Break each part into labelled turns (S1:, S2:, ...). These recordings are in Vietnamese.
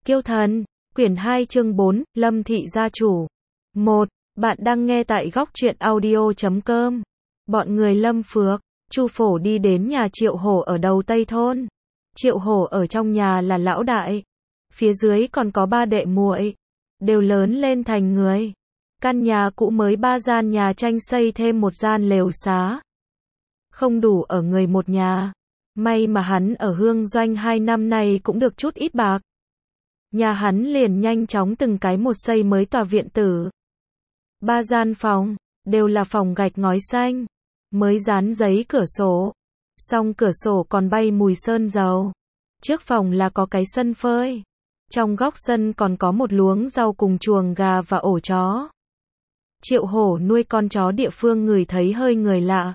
S1: Kiêu thần, quyển 2 chương 4, Lâm thị gia chủ. 1. Bạn đang nghe tại góc truyện audio.com. Bọn người Lâm Phước, Chu Phổ đi đến nhà Triệu Hổ ở đầu Tây thôn. Triệu Hổ ở trong nhà là lão đại. Phía dưới còn có ba đệ muội, đều lớn lên thành người. Căn nhà cũ mới 3 gian nhà tranh xây thêm một gian lều xá. Không đủ ở người một nhà. May mà hắn ở Hương Doanh 2 năm nay cũng được chút ít bạc. Nhà hắn liền nhanh chóng từng cái một xây mới tòa viện tử. 3 gian phòng, đều là phòng gạch ngói xanh, mới dán giấy cửa sổ. Song cửa sổ còn bay mùi sơn dầu. Trước phòng là có cái sân phơi. Trong góc sân còn có một luống rau cùng chuồng gà và ổ chó. Triệu Hổ nuôi con chó địa phương ngửi thấy hơi người lạ.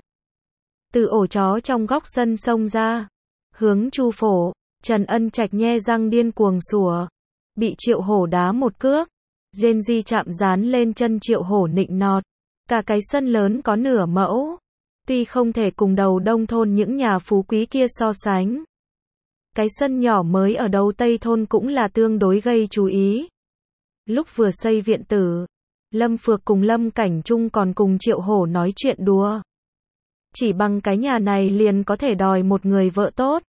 S1: Từ ổ chó trong góc sân xông ra, hướng Chu Phổ. Trần Ân Trạch nhe răng điên cuồng sủa, bị Triệu Hổ đá một cước. Rên ri chạm dán lên chân Triệu Hổ nịnh nọt. Cả cái sân lớn có nửa mẫu, tuy không thể cùng đầu đông thôn những nhà phú quý kia so sánh. Cái sân nhỏ mới ở đầu Tây thôn cũng là tương đối gây chú ý. Lúc vừa xây viện tử, Lâm Phước cùng Lâm Cảnh Trung còn cùng Triệu Hổ nói chuyện đùa. Chỉ bằng cái nhà này liền có thể đòi một người vợ tốt.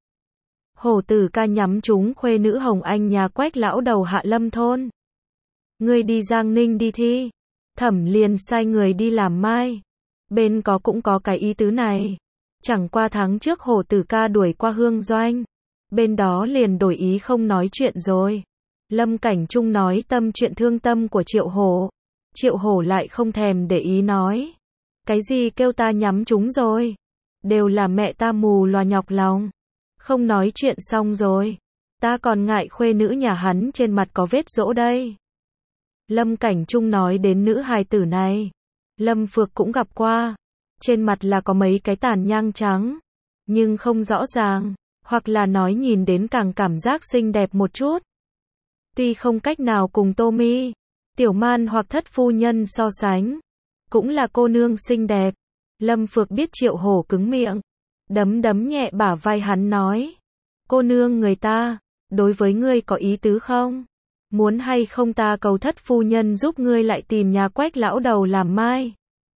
S1: Hổ tử ca nhắm trúng khuê nữ Hồng Anh nhà Quách lão đầu Hạ Lâm thôn. Ngươi đi Giang Ninh đi thi. Thẩm liền sai người đi làm mai. Bên cũng có cái ý tứ này. Chẳng qua tháng trước hổ tử ca đuổi qua Hương Doanh. Bên đó liền đổi ý không nói chuyện rồi. Lâm Cảnh Trung nói tâm chuyện thương tâm của Triệu Hổ. Triệu Hổ lại không thèm để ý nói. Cái gì kêu ta nhắm trúng rồi. Đều là mẹ ta mù loà nhọc lòng. Không nói chuyện xong rồi. Ta còn ngại khuê nữ nhà hắn trên mặt có vết dỗ đây. Lâm Cảnh Trung nói đến nữ hài tử này. Lâm Phước cũng gặp qua. Trên mặt là có mấy cái tàn nhang trắng. Nhưng không rõ ràng. Hoặc là nói nhìn đến càng cảm giác xinh đẹp một chút. Tuy không cách nào cùng Tô Mi, Tiểu Man hoặc Thất phu nhân so sánh. Cũng là cô nương xinh đẹp. Lâm Phước biết Triệu Hổ cứng miệng. Đấm nhẹ bả vai hắn nói. Cô nương người ta, đối với ngươi có ý tứ không? Muốn hay không ta cầu Thất phu nhân giúp ngươi lại tìm nhà Quách lão đầu làm mai?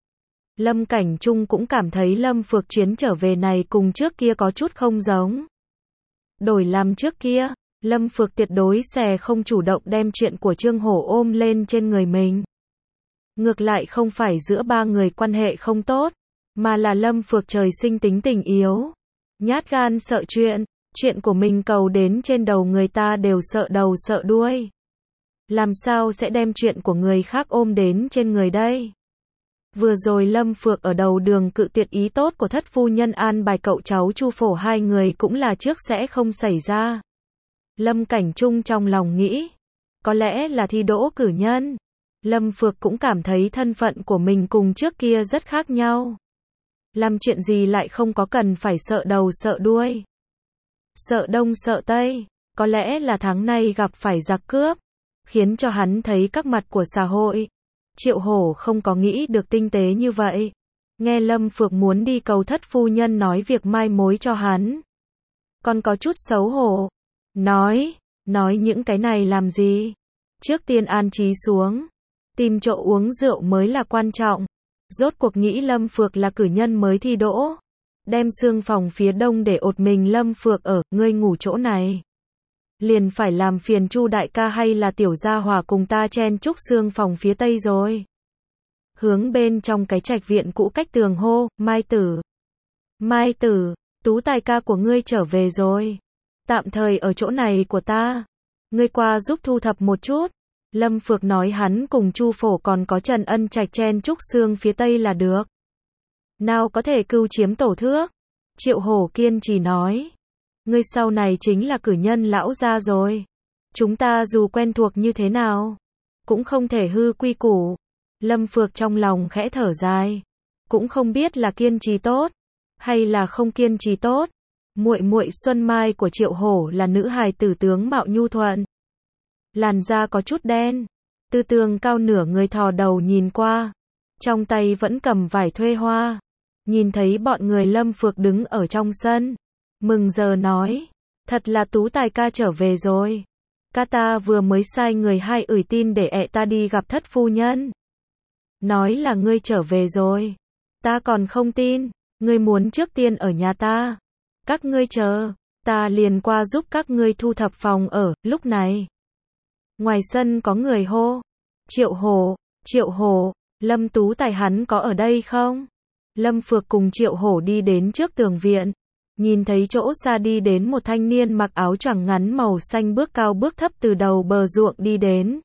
S1: Lâm Cảnh Trung cũng cảm thấy Lâm Phước chuyến trở về này cùng trước kia có chút không giống. Đổi làm trước kia, Lâm Phước tuyệt đối sẽ không chủ động đem chuyện của Trương Hổ ôm lên trên người mình. Ngược lại không phải giữa ba người quan hệ không tốt, mà là Lâm Phước trời sinh tính tình yếu. Nhát gan sợ chuyện của mình cầu đến trên đầu người ta đều sợ đầu sợ đuôi. Làm sao sẽ đem chuyện của người khác ôm đến trên người đây? Vừa rồi Lâm Phước ở đầu đường cự tuyệt ý tốt của Thất phu nhân an bài cậu cháu Chu Phổ hai người cũng là trước sẽ không xảy ra. Lâm Cảnh Trung trong lòng nghĩ, có lẽ là thi đỗ cử nhân. Lâm Phước cũng cảm thấy thân phận của mình cùng trước kia rất khác nhau. Làm chuyện gì lại không có cần phải sợ đầu sợ đuôi. Sợ đông sợ tây, có lẽ là tháng nay gặp phải giặc cướp, khiến cho hắn thấy các mặt của xã hội. Triệu Hổ không có nghĩ được tinh tế như vậy. Nghe Lâm Phước muốn đi cầu Thất phu nhân nói việc mai mối cho hắn. Còn có chút xấu hổ. Nói những cái này làm gì? Trước tiên an trí xuống. Tìm chỗ uống rượu mới là quan trọng. Rốt cuộc nghĩ Lâm Phước là cử nhân mới thi đỗ. Đem xương phòng phía đông để ột mình Lâm Phước ở, ngươi ngủ chỗ này. Liền phải làm phiền Chu đại ca hay là Tiểu gia hỏa cùng ta chen chúc xương phòng phía tây rồi. Hướng bên trong cái trạch viện cũ cách tường hô, Mai tử, Tú tài ca của ngươi trở về rồi. Tạm thời ở chỗ này của ta. Ngươi qua giúp thu thập một chút. Lâm Phước nói hắn cùng Chu Phổ còn có Trần Ân Trạch chen chúc xương phía tây là được. Nào có thể cưu chiếm tổ thước. Triệu Hổ kiên trì nói. Ngươi sau này chính là cử nhân lão gia rồi. Chúng ta dù quen thuộc như thế nào, cũng không thể hư quy củ. Lâm Phước trong lòng khẽ thở dài. Cũng không biết là kiên trì tốt, hay là không kiên trì tốt. Muội Xuân Mai của Triệu Hổ là nữ hài tử tướng mạo nhu thuận. Làn da có chút đen. Tư tường cao nửa người thò đầu nhìn qua. Trong tay vẫn cầm vải thuê hoa. Nhìn thấy bọn người Lâm Phước đứng ở trong sân. Mừng giờ nói. Thật là Tú tài ca trở về rồi. Ca ta vừa mới sai người hai ửi tin để ta đi gặp thất phu nhân. Nói là ngươi trở về rồi. Ta còn không tin, ngươi muốn trước tiên ở nhà ta. Các ngươi chờ, ta liền qua giúp các ngươi thu thập phòng ở. Lúc này, ngoài sân có người hô. Triệu Hổ, Lâm Tú Tài hắn có ở đây không? Lâm Phược cùng Triệu Hổ đi đến trước tường viện. Nhìn thấy chỗ xa đi đến một thanh niên mặc áo choàng ngắn màu xanh bước cao bước thấp từ đầu bờ ruộng đi đến.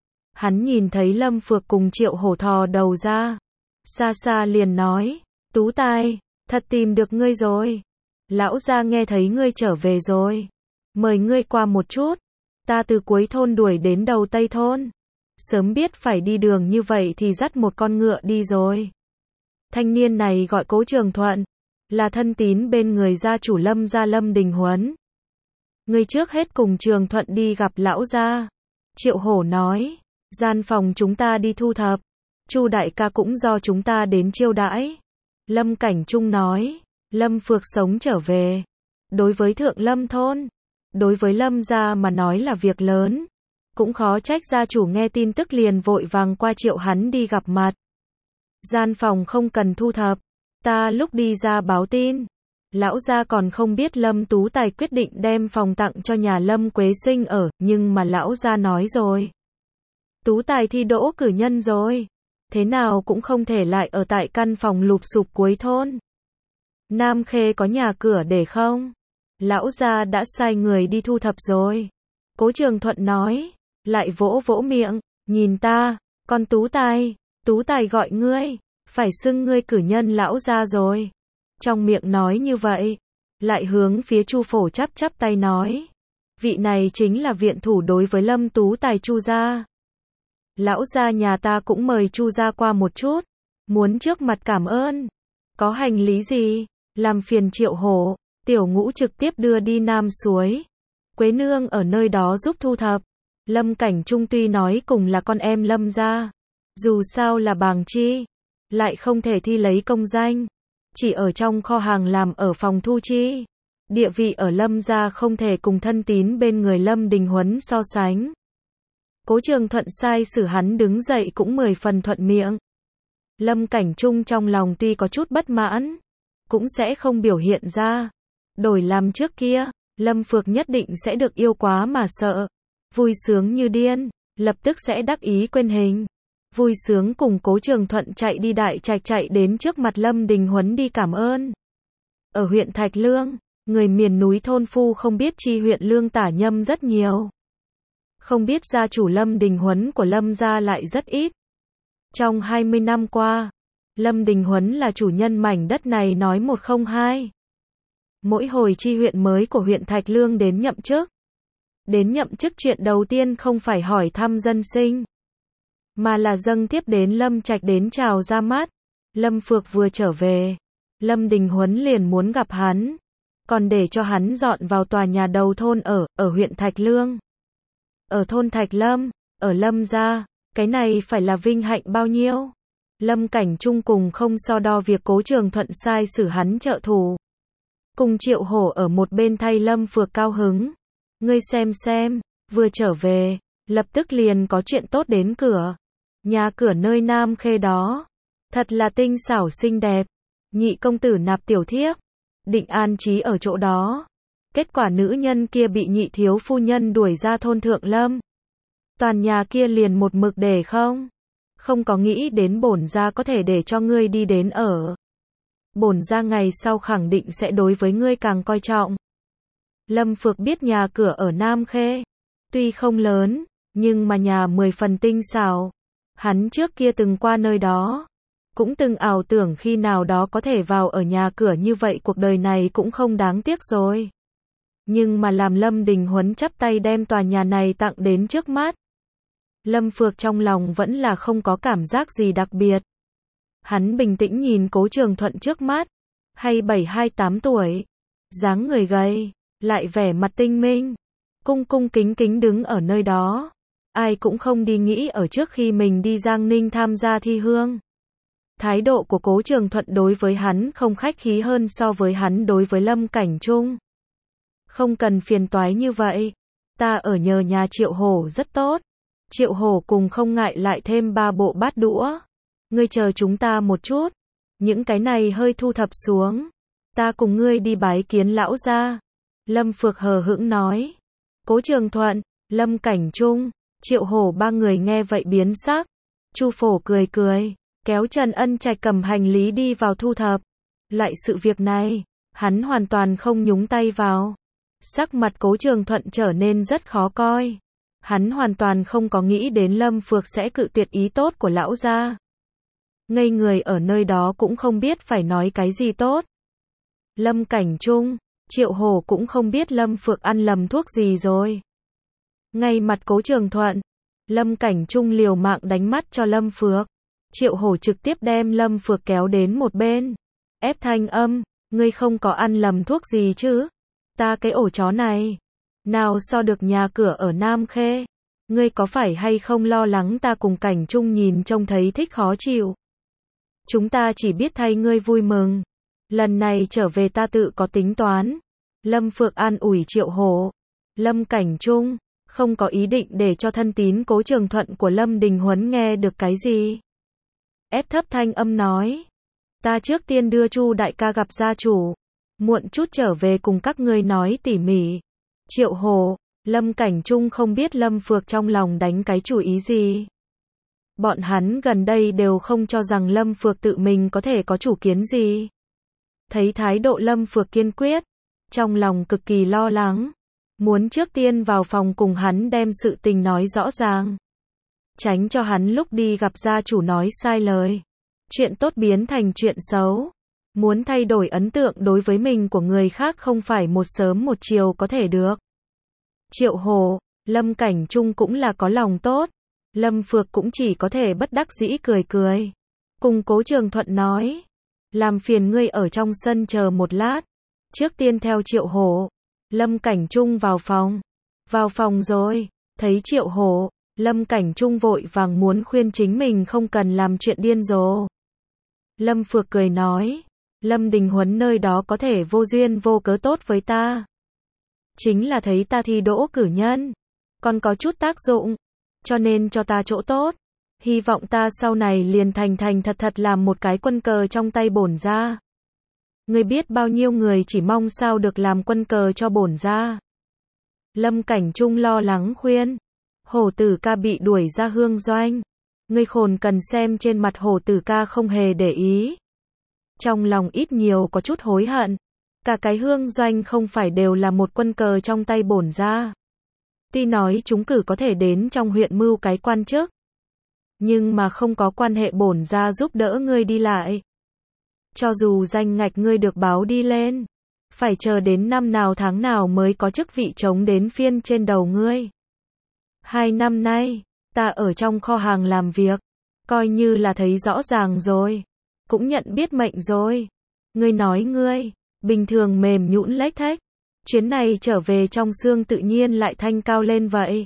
S1: Hắn nhìn thấy Lâm Phược cùng Triệu Hổ thò đầu ra. Xa xa liền nói, Tú Tài, thật tìm được ngươi rồi. Lão gia nghe thấy ngươi trở về rồi. Mời ngươi qua một chút. Ta từ cuối thôn đuổi đến đầu Tây thôn. Sớm biết phải đi đường như vậy thì dắt một con ngựa đi rồi. Thanh niên này gọi Cố Trường Thuận, là thân tín bên người gia chủ Lâm gia Lâm Đình Huấn. Ngươi trước hết cùng Trường Thuận đi gặp lão gia. Triệu Hổ nói, gian phòng chúng ta đi thu thập. Chu đại ca cũng do chúng ta đến chiêu đãi. Lâm Cảnh Trung nói, Lâm Phược sống trở về. Đối với Thượng Lâm thôn, đối với Lâm gia mà nói là việc lớn. Cũng khó trách gia chủ nghe tin tức liền vội vàng qua triệu hắn đi gặp mặt. Gian phòng không cần thu thập. Ta lúc đi ra báo tin. Lão gia còn không biết Lâm Tú Tài quyết định đem phòng tặng cho nhà Lâm Quế Sinh ở, nhưng mà lão gia nói rồi. Tú Tài thi đỗ cử nhân rồi. Thế nào cũng không thể lại ở tại căn phòng lụp xụp cuối thôn. Nam Khê có nhà cửa để không? Lão gia đã sai người đi thu thập rồi. Cố Trường Thuận nói, lại vỗ vỗ miệng, nhìn ta, con Tú Tài gọi ngươi, phải xưng ngươi cử nhân lão gia rồi. Trong miệng nói như vậy, lại hướng phía Chu Phổ chắp chắp tay nói, vị này chính là viện thủ đối với Lâm Tú Tài Chu gia. Lão gia nhà ta cũng mời Chu gia qua một chút, muốn trước mặt cảm ơn. Có hành lý gì? Làm phiền Triệu Hổ, Tiểu Ngũ trực tiếp đưa đi Nam Suối. Quế nương ở nơi đó giúp thu thập. Lâm Cảnh Trung tuy nói cùng là con em Lâm gia, dù sao là bàng chi, lại không thể thi lấy công danh, chỉ ở trong kho hàng làm ở phòng thu chi. Địa vị ở Lâm gia không thể cùng thân tín bên người Lâm Đình Huấn so sánh. Cố Trường Thuận sai xử hắn đứng dậy cũng 10 phần thuận miệng. Lâm Cảnh Trung trong lòng tuy có chút bất mãn, cũng sẽ không biểu hiện ra. Đổi làm trước kia, Lâm Phược nhất định sẽ được yêu quá mà sợ. Vui sướng như điên, lập tức sẽ đắc ý quên hình. Vui sướng cùng Cố Trường Thuận chạy đi đại trạch chạy đến trước mặt Lâm Đình Huấn đi cảm ơn. Ở huyện Thạch Lương, người miền núi thôn phu không biết chi huyện Lương Tả Nhâm rất nhiều. Không biết gia chủ Lâm Đình Huấn của Lâm gia lại rất ít. Trong 20 năm qua, Lâm Đình Huấn là chủ nhân mảnh đất này nói một không hai. Mỗi hồi chi huyện mới của huyện Thạch Lương đến nhậm chức. Đến nhậm chức chuyện đầu tiên không phải hỏi thăm dân sinh, mà là dâng tiếp đến Lâm Trạch đến chào ra mắt. Lâm Phược vừa trở về, Lâm Đình Huấn liền muốn gặp hắn, còn để cho hắn dọn vào tòa nhà đầu thôn ở huyện Thạch Lương. Ở thôn Thạch Lâm, ở Lâm gia, cái này phải là vinh hạnh bao nhiêu. Lâm Cảnh Trung cùng không so đo việc Cố Trường Thuận sai xử hắn trợ thủ. Cùng Triệu Hổ ở một bên thay Lâm Phược cao hứng. Ngươi xem, vừa trở về, lập tức liền có chuyện tốt đến cửa. Nhà cửa nơi Nam Khê đó, thật là tinh xảo xinh đẹp. Nhị công tử nạp tiểu thiếp, định an trí ở chỗ đó. Kết quả nữ nhân kia bị nhị thiếu phu nhân đuổi ra thôn Thượng Lâm. Toàn nhà kia liền một mực để không có nghĩ đến bổn gia có thể để cho ngươi đi đến ở. Bổn gia ngày sau khẳng định sẽ đối với ngươi càng coi trọng. Lâm Phược biết nhà cửa ở Nam Khê, tuy không lớn, nhưng mà nhà 10 phần tinh xảo. Hắn trước kia từng qua nơi đó, cũng từng ảo tưởng khi nào đó có thể vào ở nhà cửa như vậy cuộc đời này cũng không đáng tiếc rồi. Nhưng mà làm Lâm Đình Huấn chắp tay đem tòa nhà này tặng đến trước mắt. Lâm Phược trong lòng vẫn là không có cảm giác gì đặc biệt. Hắn bình tĩnh nhìn Cố Trường Thuận trước mắt, hay 7-28 tuổi, dáng người gầy, lại vẻ mặt tinh minh, cung cung kính kính đứng ở nơi đó. Ai cũng không đi nghĩ ở trước khi mình đi Giang Ninh tham gia thi hương. Thái độ của Cố Trường Thuận đối với hắn không khách khí hơn so với hắn đối với Lâm Cảnh Trung. Không cần phiền toái như vậy. Ta ở nhờ nhà Triệu Hổ rất tốt. Triệu Hổ cùng không ngại lại thêm 3 bộ bát đũa. Ngươi chờ chúng ta một chút. Những cái này hơi thu thập xuống. Ta cùng ngươi đi bái kiến lão gia. Lâm Phược hờ hững nói. Cố Trường Thuận, Lâm Cảnh Trung, Triệu Hổ ba người nghe vậy biến sắc. Chu Phổ cười cười, kéo Trần Ân Trạch cầm hành lý đi vào thu thập. Loại sự việc này, hắn hoàn toàn không nhúng tay vào. Sắc mặt Cố Trường Thuận trở nên rất khó coi. Hắn hoàn toàn không có nghĩ đến Lâm Phược sẽ cự tuyệt ý tốt của lão gia. Ngây người ở nơi đó cũng không biết phải nói cái gì tốt. Lâm Cảnh Trung, Triệu Hổ cũng không biết Lâm Phược ăn lầm thuốc gì rồi. Ngay mặt Cố Trường Thuận, Lâm Cảnh Trung liều mạng đánh mắt cho Lâm Phược. Triệu Hổ trực tiếp đem Lâm Phược kéo đến một bên. Ép thanh âm, ngươi không có ăn lầm thuốc gì chứ? Ta cái ổ chó này, nào so được nhà cửa ở Nam Khê? Ngươi có phải hay không lo lắng ta cùng Cảnh Trung nhìn trông thấy thích khó chịu? Chúng ta chỉ biết thay ngươi vui mừng. Lần này trở về ta tự có tính toán. Lâm Phược an ủi Triệu Hổ. Lâm Cảnh Trung không có ý định để cho thân tín Cố Trường Thuận của Lâm Đình Huấn nghe được cái gì. Ép thấp thanh âm nói. Ta trước tiên đưa Chu đại ca gặp gia chủ. Muộn chút trở về cùng các ngươi nói tỉ mỉ. Triệu Hổ, Lâm Cảnh Trung không biết Lâm Phược trong lòng đánh cái chủ ý gì. Bọn hắn gần đây đều không cho rằng Lâm Phược tự mình có thể có chủ kiến gì. Thấy thái độ Lâm Phược kiên quyết, trong lòng cực kỳ lo lắng. Muốn trước tiên vào phòng cùng hắn đem sự tình nói rõ ràng. Tránh cho hắn lúc đi gặp gia chủ nói sai lời. Chuyện tốt biến thành chuyện xấu. Muốn thay đổi ấn tượng đối với mình của người khác không phải một sớm một chiều có thể được. Triệu Hổ, Lâm Cảnh Trung cũng là có lòng tốt. Lâm Phược cũng chỉ có thể bất đắc dĩ cười cười. Cùng Cố Trường Thuận nói. Làm phiền ngươi ở trong sân chờ một lát. Trước tiên theo Triệu Hổ. Lâm Cảnh Trung vào phòng. Vào phòng rồi. Thấy Triệu Hổ. Lâm Cảnh Trung vội vàng muốn khuyên chính mình không cần làm chuyện điên rồ. Lâm Phược cười nói. Lâm Đình Huấn nơi đó có thể vô duyên vô cớ tốt với ta. Chính là thấy ta thi đỗ cử nhân. Còn có chút tác dụng. Cho nên cho ta chỗ tốt. Hy vọng ta sau này liền thành thật làm một cái quân cờ trong tay bổn gia. Ngươi biết bao nhiêu người chỉ mong sao được làm quân cờ cho bổn gia. Lâm Cảnh Trung lo lắng khuyên. Hổ tử ca bị đuổi ra hương doanh. Ngươi khôn cần xem trên mặt Hổ tử ca không hề để ý. Trong lòng ít nhiều có chút hối hận. Cả cái hương doanh không phải đều là một quân cờ trong tay bổn gia. Tuy nói chúng cử có thể đến trong huyện mưu cái quan chức. Nhưng mà không có quan hệ bổn gia giúp đỡ ngươi đi lại. Cho dù danh ngạch ngươi được báo đi lên. Phải chờ đến năm nào tháng nào mới có chức vị trống đến phiên trên đầu ngươi. 2 năm nay, ta ở trong kho hàng làm việc. Coi như là thấy rõ ràng rồi. Cũng nhận biết mệnh rồi. Ngươi nói ngươi, bình thường mềm nhũn lếch thếch. Chuyến này trở về trong xương tự nhiên lại thanh cao lên vậy.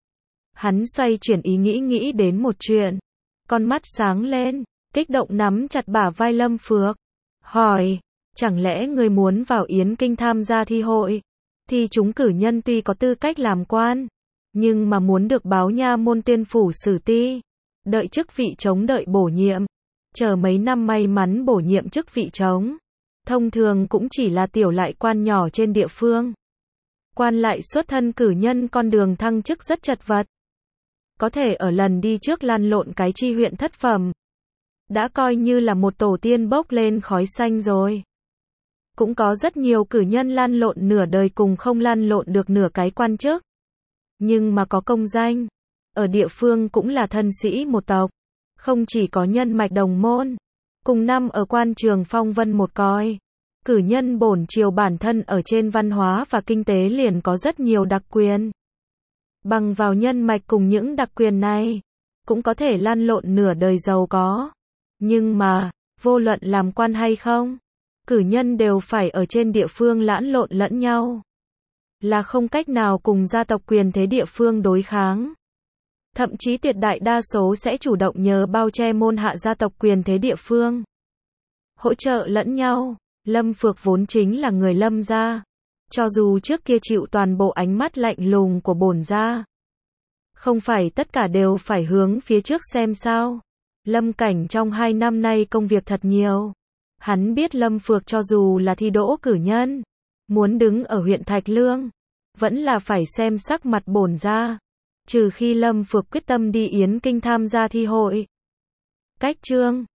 S1: Hắn xoay chuyển ý nghĩ đến một chuyện. Con mắt sáng lên, kích động nắm chặt bả vai Lâm Phược. Hỏi, chẳng lẽ ngươi muốn vào Yến Kinh tham gia thi hội? Thì chúng cử nhân tuy có tư cách làm quan. Nhưng mà muốn được báo nha môn tiên phủ xử ti. Đợi chức vị trống đợi bổ nhiệm. Chờ mấy năm may mắn bổ nhiệm chức vị trống. Thông thường cũng chỉ là tiểu lại quan nhỏ trên địa phương. Quan lại xuất thân cử nhân con đường thăng chức rất chật vật. Có thể ở lần đi trước lăn lộn cái chi huyện thất phẩm. Đã coi như là một tổ tiên bốc lên khói xanh rồi. Cũng có rất nhiều cử nhân lăn lộn nửa đời cùng không lăn lộn được nửa cái quan chức. Nhưng mà có công danh. Ở địa phương cũng là thân sĩ một tộc. Không chỉ có nhân mạch đồng môn. Cùng năm ở quan trường phong vân một coi. Cử nhân bổn triều bản thân ở trên văn hóa và kinh tế liền có rất nhiều đặc quyền. Bằng vào nhân mạch cùng những đặc quyền này, cũng có thể lăn lộn nửa đời giàu có. Nhưng mà, vô luận làm quan hay không, cử nhân đều phải ở trên địa phương lẫn lộn lẫn nhau. Là không cách nào cùng gia tộc quyền thế địa phương đối kháng. Thậm chí tuyệt đại đa số sẽ chủ động nhờ bao che môn hạ gia tộc quyền thế địa phương. Hỗ trợ lẫn nhau. Lâm Phược vốn chính là người Lâm gia. Cho dù trước kia chịu toàn bộ ánh mắt lạnh lùng của bổn gia. Không phải tất cả đều phải hướng phía trước xem sao. Lâm Cảnh trong 2 năm nay công việc thật nhiều. Hắn biết Lâm Phược cho dù là thi đỗ cử nhân, muốn đứng ở huyện Thạch Lương, vẫn là phải xem sắc mặt bổn gia. Trừ khi Lâm Phược quyết tâm đi Yến Kinh tham gia thi hội. Cách chương